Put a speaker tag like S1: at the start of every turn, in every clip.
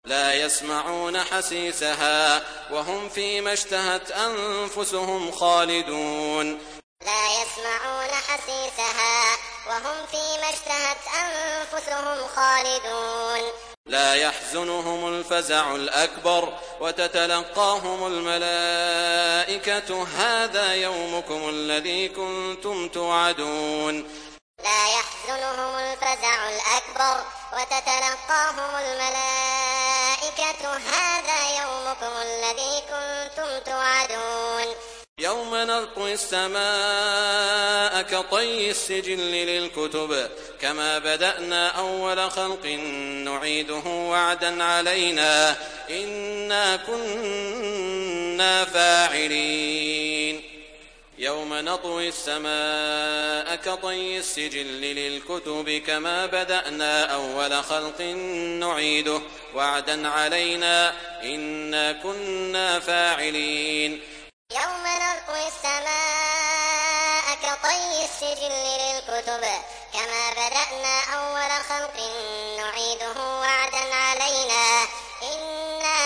S1: لا يسمعون حسيسها وهم فيما اشتهت أنفسهم خالدون
S2: لا يسمعون حسيسها وهم فيما اشتهت أنفسهم خالدون
S1: لا يحزنهم الفزع الأكبر وتتلقاهم الملائكة هذا يومكم الذي كنتم توعدون
S2: لا يحزنهم الفزع الأكبر وتتلقاهم الملائكة هذا يومكم الذي كنتم توعدون
S1: يوم نطوي السماء كطي السجل للكتب كما بدأنا أول خلق نعيده وعدا علينا إنا كنا فاعلين يوم نطوي السماء كطي السجل للكتب كما بدأنا أول خلق نعيده وعدا علينا إنا كنا فاعلين
S2: يوم نطوي السماء كطي السجل للكتب كما بدأنا أول خلق نعيده وعدا علينا إنا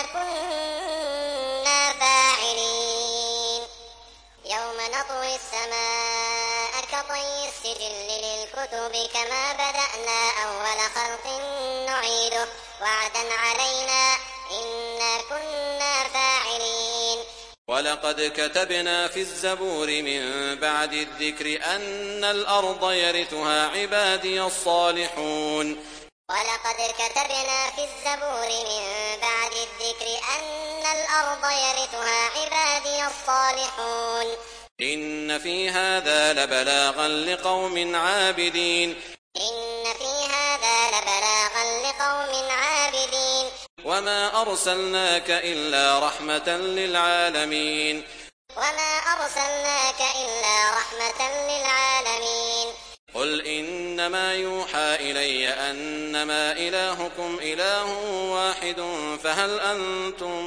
S2: كنا فاعلين يوم نطوي السماء كطي السجل للكتب كما بدأنا أول خلق نعيده وعدا علينا إنا كنا فاعلين
S1: ولقد كتبنا في الزبور من بعد الذكر أن الأرض يرثها عبادي الصالحون
S2: ولقد كتبنا في الزبور من بعد الذكر أن الأرض يرثها عبادي الصالحون
S1: إن في هذا لبلاغا لقوم عابدين
S2: إن في هذا لبلاغا لقوم عابدين
S1: وما أرسلناك إلا رحمة للعالمين
S2: وما أرسلناك إلا رحمة للعالمين
S1: قل إنما يوحى إلي أنما إلهكم إله واحد فهل أنتم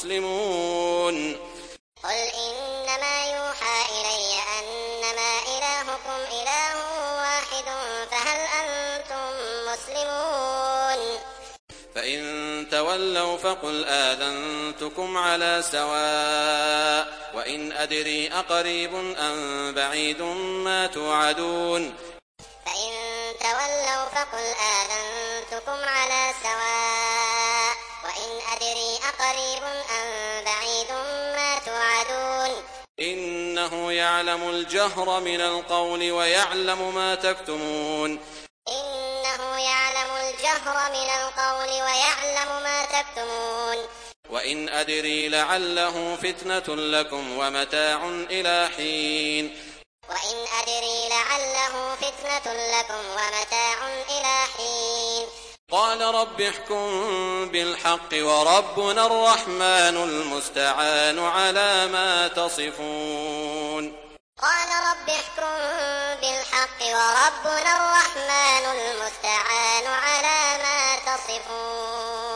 S1: مسلمون
S2: قل إنما يوحى إلي أنما إلهكم إله واحد فهل أنتم مسلمون
S1: فإن تولوا فقل آذنتكم على سواء وإن أدري أقريب أم بعيد ما توعدون
S2: فإن تولوا فقل آذنتكم على سواء وإن أدري أقريب أم بعيد ما توعدون
S1: إنه يعلم الجهر من القول ويعلم ما تكتمون
S2: إنه يعلم الجهر من القول ويعلم ما تكتمون
S1: وإن أدري لعله فتنة لكم ومتاع إلى حين
S2: وإن أدري لعله فتنة لكم ومتاع إلى حين
S1: قال رب احكم بالحق وربنا الرحمن المستعان على ما تصفون
S2: قال رب احكم بالحق وربنا الرحمن المستعان على ما تصفون